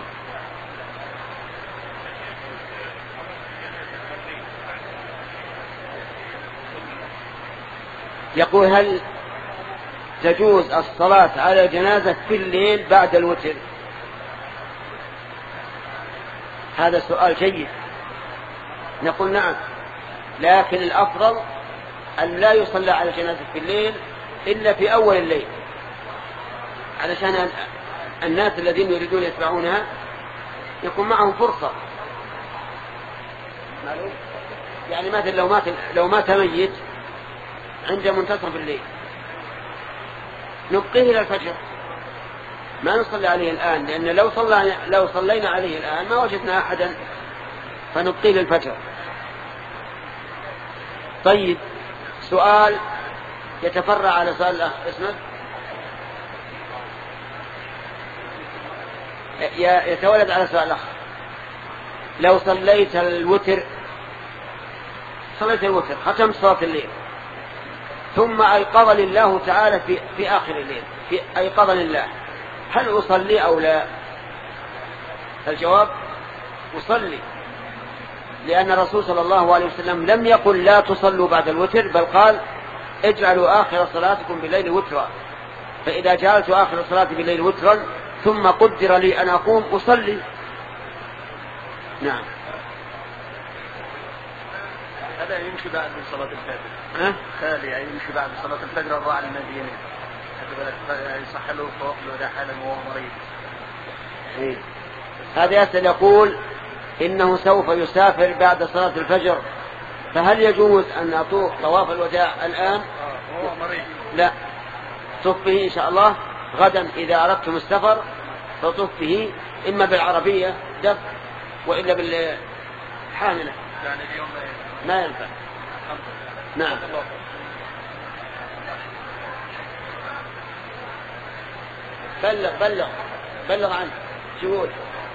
A: يقول هل تجوز الصلاة على الجنازة في الليل بعد الوتر؟ هذا سؤال جيد. نقول نعم، لكن الأفضل أن لا يصلى على الجنازة في الليل إلا في أول الليل، علشان الناس الذين يريدون يتبعونها يكون معهم فرصة. يعني مثلا لو مات لو مات ميت عند منتصف الليل نبقيه إلى الفجر، ما نصلي عليه الآن، لأن لو صلينا لو صلينا عليه الآن ما وجدنا أحدا فنبطل الفجر. طيب، سؤال يتفرع على سؤال الأخ. اسمك؟ يتولد على سؤال الأخ. لو صليت الوتر صليت الوتر ختمت صلاة الليل ثم أيقظني الله تعالى في, في آخر الليل في أيقظني الله، هل أصلي أو لا؟ الجواب أصلي، لأن الرسول صلى الله عليه وسلم لم يقل لا تصلوا بعد الوتر، بل قال اجعلوا آخر صلاتكم بالليل وترا، فإذا جعلت آخر صلاتي بالليل وترا ثم قدر لي أن أقوم أصلي. نعم.
B: هذا يمشي بعد صلاة الفجر.
A: أه؟
B: خالي يعني يمشي بعد صلاة الفجر الراعي المدينة، يصح له فوق له ده حالا وهو مريض.
A: إيه. هذا يسأل يقول إنه سوف يسافر بعد صلاة الفجر، فهل يجوز أن أطوف طواف الوداع الآن؟
B: آه وهو مريض.
A: لا، طف به إن شاء الله غدا إذا أردتم السفر، فطف به إما بالعربية دف وإلا بالحاملة.
B: يعني اليوم
A: ما ينفع. نعم. بلغ بلغ بلغ عنه شهود.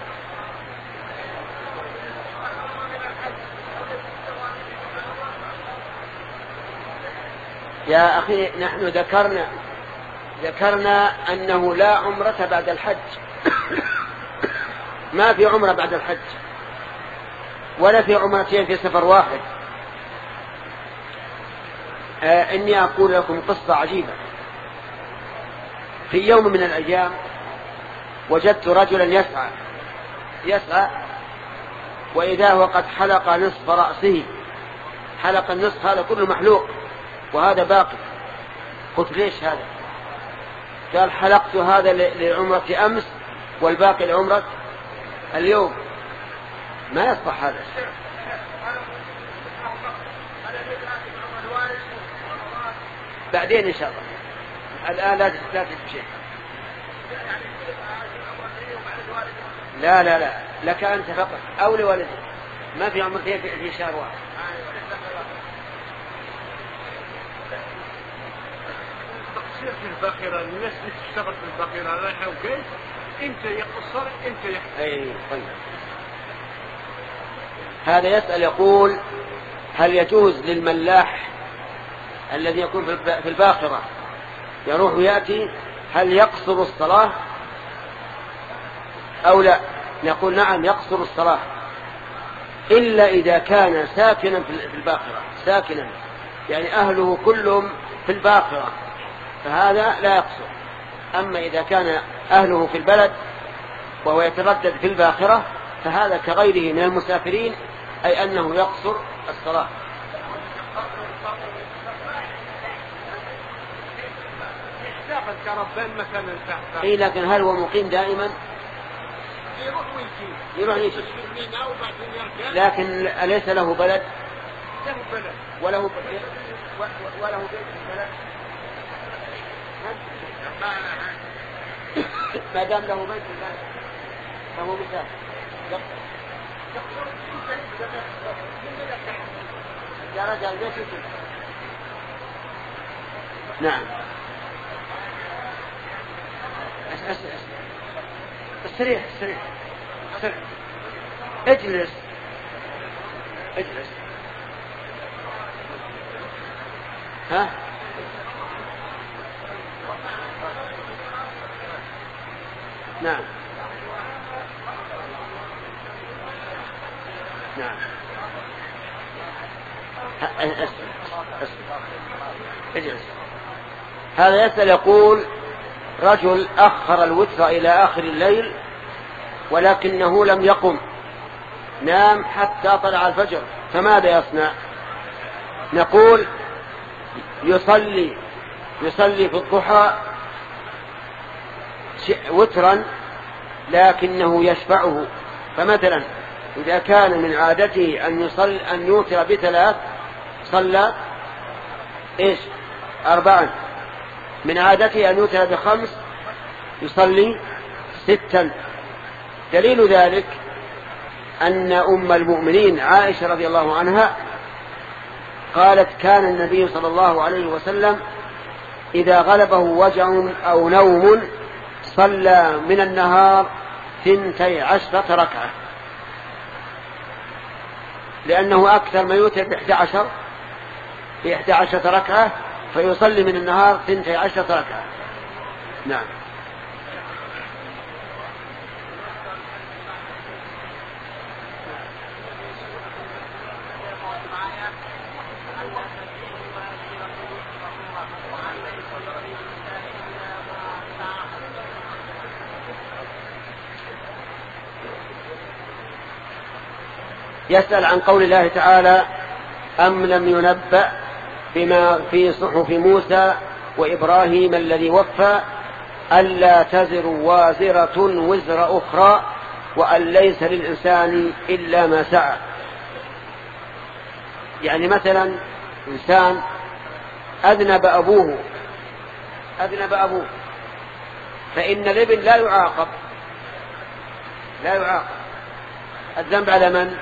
A: يا أخي نحن ذكرنا ذكرنا أنه لا عمرة بعد الحج ما في عمرة بعد الحج ولا في عمرتين في سفر واحد. آه إني أقول لكم قصة عجيبة. في يوم من الأيام وجدت رجلا يسعى يسعى وإذا هو قد حلق نصف رأسه، حلق النصف، هذا كله محلوق وهذا باقي. قلت ليش هذا؟ قال حلقت هذا لعمرة أمس والباقي لعمرة اليوم. ما يصح هذا. بعدين إن شاء الله، الآن لا تستفيد شيء. لا لا لا لك أنت فقط أو لوالدك، ما في عمرتين في شهر واحد.
B: تقصير في الباخرة، الناس اللي تشتغل في الباخرة رايحة وجاي، انت يقصر انت يحصر.
A: اي طيب. هذا يسأل يقول هل يجوز للملاح الذي يكون في الباخرة يروح ويأتي هل يقصر الصلاة أو لا؟ نقول نعم يقصر الصلاة، إلا إذا كان ساكنا في الباخرة، ساكنا يعني أهله كلهم في الباخرة فهذا لا يقصر. أما إذا كان أهله في البلد وهو يتردد في الباخرة فهذا كغيره من المسافرين، أي أنه يقصر الصلاة. إيه لكن هل هو مقيم دائما؟ يروح ويجي، لكن أليس له بلد؟
B: له بلد
A: وله بلد وله بيت في البلد. ما دام له بيت في البلد فهو مسافر. يا رجال ليش يكون؟ نعم. استريح استريح استريح اجلس اجلس. ها نعم نعم اسف اسف اجلس. هذا يسأل يقول رجل أخر الوتر إلى آخر الليل ولكنه لم يقم، نام حتى طلع الفجر، فماذا يصنع؟ نقول يصلي يصلي في الضحى وترا لكنه يشفعه. فمثلا إذا كان من عادته أن يصل أن يوتر بثلاث صلى إيش أربعا، من عادته أن يوتر بخمس يصلي ستا. دليل ذلك أن أم المؤمنين عائشة رضي الله عنها قالت كان النبي صلى الله عليه وسلم إذا غلبه وجع أو نوم صلى من النهار ثنتي عشرة ركعة، لأنه أكثر ما يوتر بإحدى عشر بإحدى عشرة ركعة، فيصلي من النهار ثنتي عشرة ركعة. نعم. يسأل عن قول الله تعالى أم لم ينبأ بما في صحف موسى وإبراهيم الذي وفى ألا تزر وازرة وزر أخرى وأن ليس للإنسان إلا ما سعى. يعني مثلا إنسان أذنب أبوه أذنب أبوه فإن الابن لا يعاقب لا يعاقب الذنب على من؟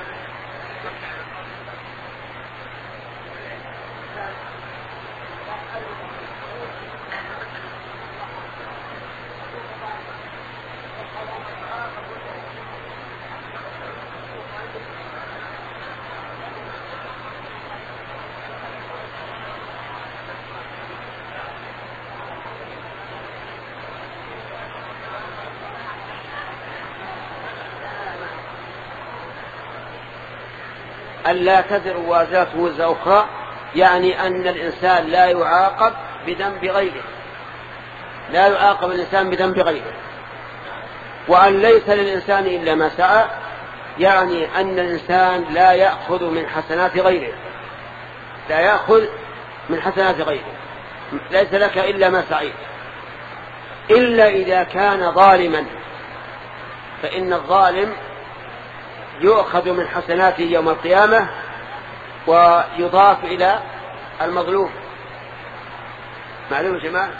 A: ألا تزر وازرة وزر أخرى، يعني أن الإنسان لا يعاقب بذنب غيره لا يعاقب الإنسان بذنب غيره. وأن ليس للإنسان إلا ما سعى، يعني أن الإنسان لا يأخذ من حسنات غيره لا يأخذ من حسنات غيره ليس لك إلا ما سعيت، إلا إذا كان ظالما، فإن الظالم يؤخذ من حسناته يوم القيامة ويضاف إلى المظلوم. معلوم يا جماعة؟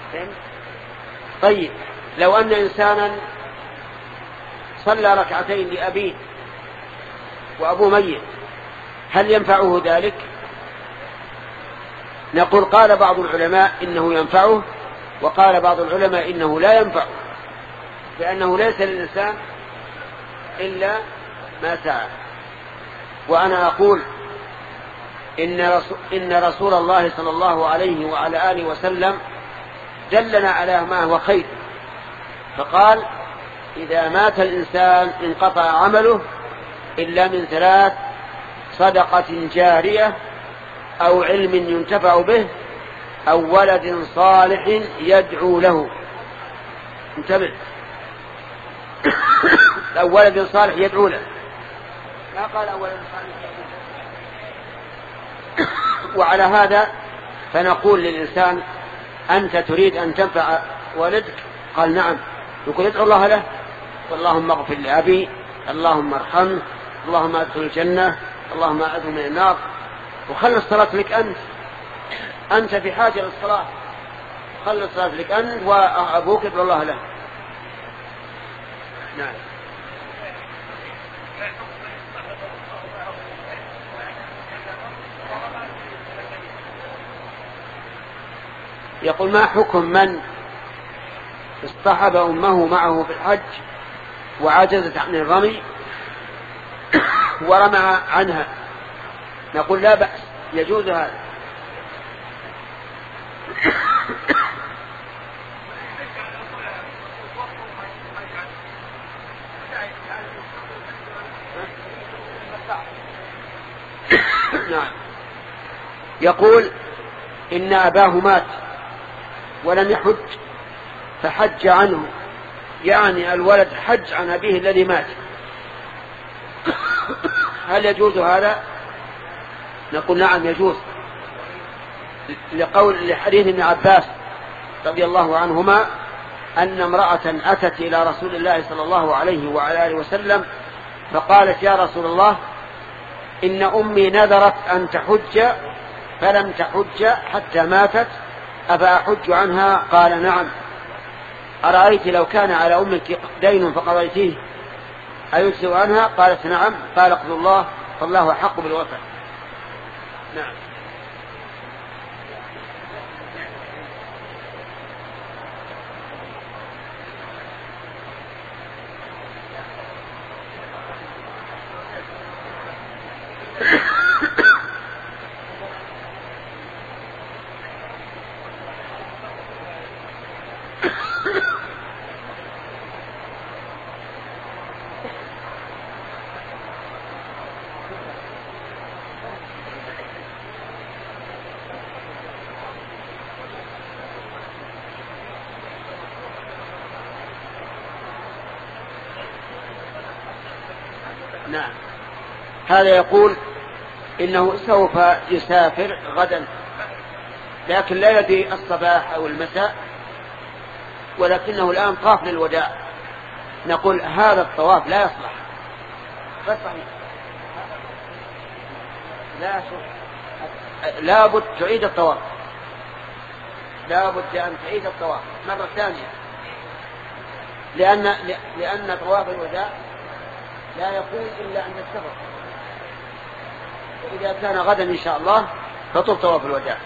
A: طيب، لو أن إنسانا صلى ركعتين لأبيه وأبوه ميت، هل ينفعه ذلك؟ نقول قال بعض العلماء إنه ينفعه، وقال بعض العلماء إنه لا ينفعه، لأنه ليس للإنسان إلا ما سعى. وأنا أقول إن رسول, إن رسول الله صلى الله عليه وعلى آله وسلم دلنا على ما هو خير، فقال إذا مات الإنسان انقطع عمله إلا من ثلاث: صدقة جارية، أو علم ينتفع به، أو ولد صالح يدعو له. انتبه، أو ولد صالح يدعو له، ما قال أو ولد صالح يدعو له. وعلى هذا فنقول للإنسان أنت تريد أن تنفع ولدك؟ قال نعم. يقول ادعو الله له: اللهم اغفر لأبي، اللهم ارحمه، اللهم ادخل الجنة، اللهم أعذه من النار، وخلص الصلاة لك أنت أنت في حاجة للصلاة، خلص الصلاة لك أنت وأبوك ادعو الله له. نعم. يقول ما حكم من اصطحب أمه معه في الحج وعجزت عن الرمي ورمى عنها؟ نقول لا بأس، يجوز هذا. نعم. يقول إن أباه مات ولم يحج فحج عنه، يعني الولد حج عن أبيه الذي مات، هل يجوز هذا؟ نقول نعم يجوز، لقول لحديث ابن عباس رضي الله عنهما أن امرأة أتت إلى رسول الله صلى الله عليه وعلى آله وسلم فقالت: يا رسول الله، إن أمي نذرت أن تحج فلم تحج حتى ماتت، أفأحج عنها؟ قال نعم. أرأيت لو كان على أمك دين فقضيتيه أيجزئ عنها؟ قالت نعم. قال اقضوا الله فالله أحق بالوفاء. نعم. نعم. هذا يقول إنه سوف يسافر غدا، لكن لا يدري الصباح أو المساء، ولكنه الآن طاف للوداع. نقول هذا الطواف لا يصلح. لا لا بد تعيد الطواف، لا بد أن تعيد الطواف مرة ثانية، لأن لأن طواف الوداع لا يكون إلا عند السفر، وإذا كان غدا إن شاء الله فطر طواف الوداع.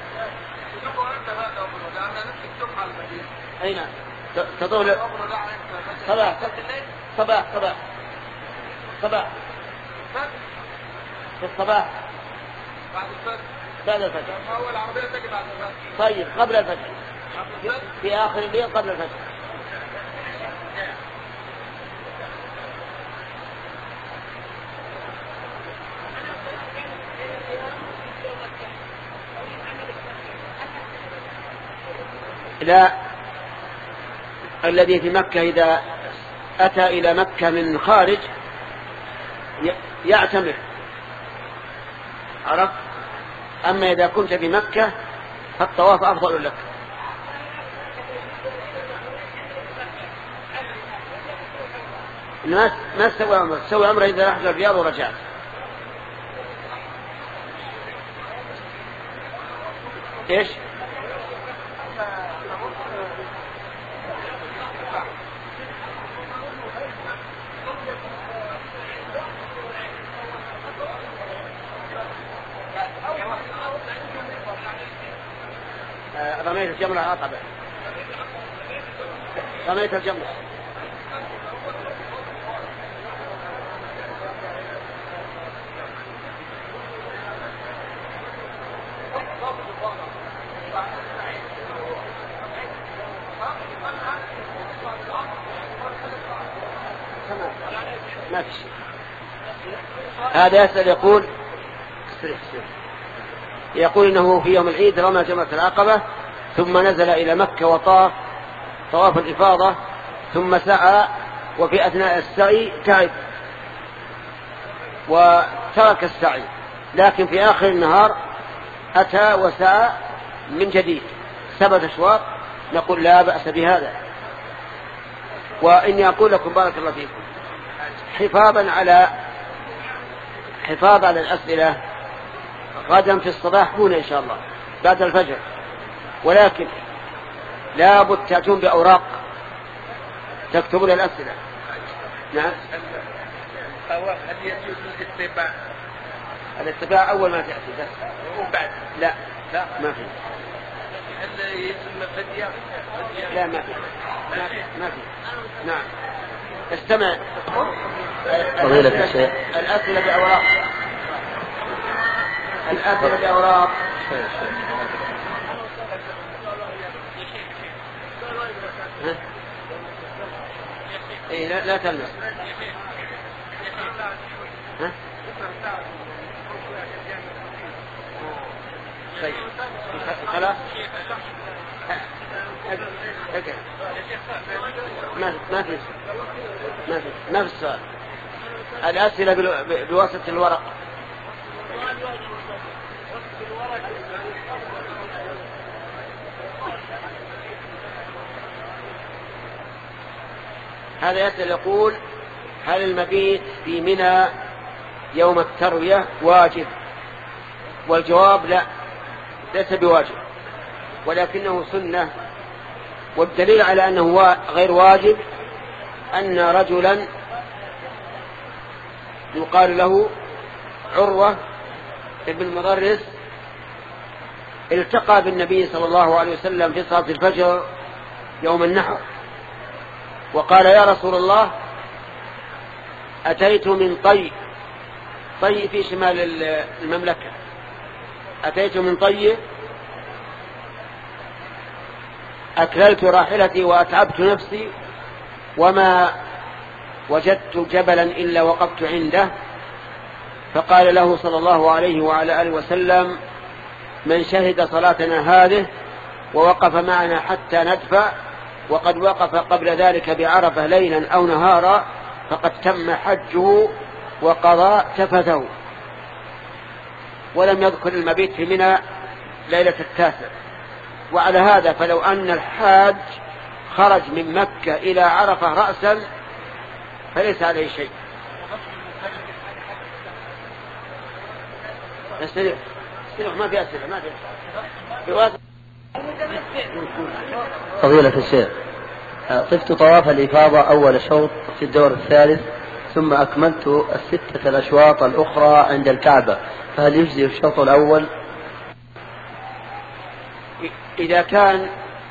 A: أين تطول صباح صباح صباح صباح في الصباح بعد الفجر. طيب قبل الفجر، في آخر الليل قبل الفجر. لا، الذي في مكة إذا أتى إلى مكة من خارج يعتمر، عرفت؟ أما إذا كنت في مكة فالطواف أفضل لك. الناس ما تسوي عمره، تسوي عمره إذا رحت الرياض ورجعت. إيش؟ رميت الجمرة عقبة، رميت الجمرة. ما في شيء. هذا يسأل يقول يقول إنه في يوم العيد رمى جمرة العقبة ثم نزل إلى مكة وطاف طواف الإفاضة ثم سعى، وفي أثناء السعي تعب وترك السعي، لكن في آخر النهار أتى وسعى من جديد سبعة أشواط. نقول لا بأس بهذا. وإني أقول لكم بارك الله فيكم حفاظا على حفاظ على الأسئلة، غدا في الصباح هنا إن شاء الله بعد الفجر، ولكن لا بد تأتون بأوراق تكتبون الأسئلة. نعم.
B: هل يجوز الاتباع؟
A: الاتباع أول ما تأتي بس
B: وبعد
A: لا
B: لا
A: ما في.
B: هل يسمى فدية؟
A: لا ما في ما في. نعم. استمع.
C: فضيلة الشيخ،
A: الأسئلة بأوراق، الأسئلة بأوراق. ها؟ إيه لا, لا تلمس. ها؟ طيب خلاص ما ما في ما في ما في السؤال. الأسئلة بواسطة الورق. هذا يسأل يقول هل المبيت في منى يوم التروية واجب؟ والجواب لا، ليس بواجب، ولكنه سنة والدليل على أنه غير واجب أن رجلا يقال له عروة ابن مضرس التقى بالنبي صلى الله عليه وسلم في صلاة الفجر يوم النحر، وقال: يا رسول الله، أتيت من طي، طي في شمال المملكة، أتيت من طي أكللت راحلتي وأتعبت نفسي وما وجدت جبلا إلا وقفت عنده. فقال له صلى الله عليه وعلى آله وسلم: من شهد صلاتنا هذه ووقف معنا حتى ندفع وقد وقف قبل ذلك بعرفة ليلا أو نهارا فقد تم حجه وقضى تفثه. ولم يذكر المبيت في منى ليلة التاسع. وعلى هذا فلو أن الحاج خرج من مكة إلى عرفة رأسا فليس عليه شيء. استريح استريح ما في أسئلة، ما في.
C: فضيلة الشيخ، طفت طواف الإفاضة أول شوط في الدور الثالث ثم أكملت الستة الأشواط الأخرى عند الكعبة، فهل يجزي الشوط الأول؟
A: إذا كان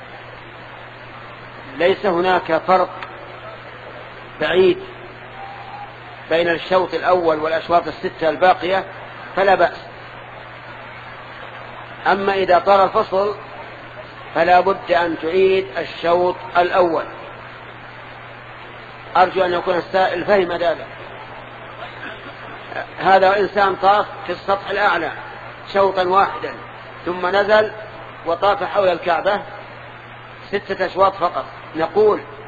A: ليس هناك فرق بعيد بين الشوط الأول والأشواط الستة الباقية فلا بأس. أما إذا طال الفصل فلا بد أن تعيد الشوط الأول. أرجو أن يكون السائل فهم ذلك. هذا إنسان طاف في السطح الأعلى شوطا واحدا ثم نزل وطاف حول الكعبة ستة أشواط فقط، نقول